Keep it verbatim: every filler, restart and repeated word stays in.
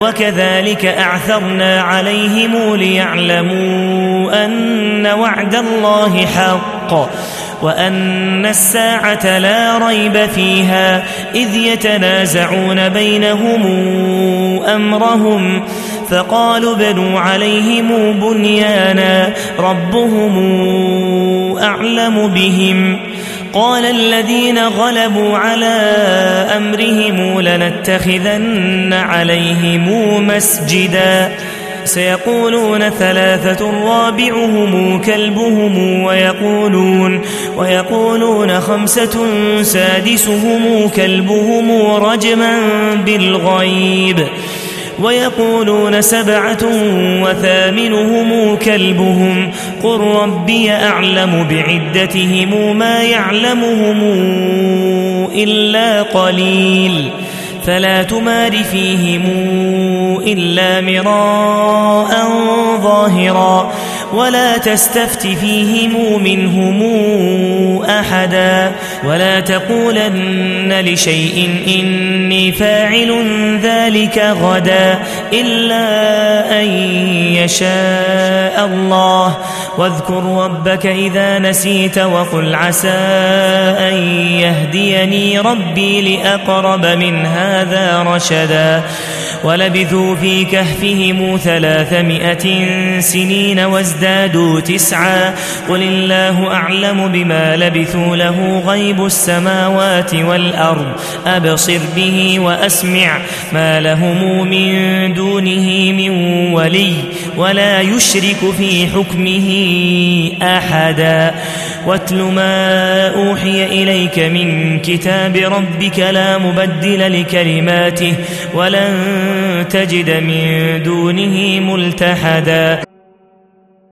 وكذلك أعثرنا عليهم ليعلموا أن وعد الله حق وأن الساعة لا ريب فيها إذ يتنازعون بينهم أمرهم فقالوا بنوا عليهم بنيانا ربهم أعلم بهم قال الذين غلبوا على أمرهم لنتخذن عليهم مسجدا سيقولون ثلاثة رابعهم كلبهم ويقولون, ويقولون خمسة سادسهم كلبهم رجما بالغيب ويقولون سبعة وثامنهم كلبهم قل ربي أعلم بعدتهم ما يعلمهم إلا قليل فلا تمار فيهم إلا مراء ظاهرا ولا تستفت فيهم منهم أحدا ولا تقولن لشيء إني فاعل ذلك غدا إلا أن يشاء الله واذكر ربك إذا نسيت وقل عسى أن يهديني ربي لأقرب من هذا رشدا ولبثوا في كهفهم ثلاثمائة سنين وازدادوا تسعا قل الله أعلم بما لبثوا له غيب السماوات والأرض أبصر به وأسمع ما لهم من دونه من ولي ولا يشرك في حكمه أحدا واتل ما أوحي إليك من كتاب ربك لا مبدل لكلماته ولن تجد من دونه ملتحدا.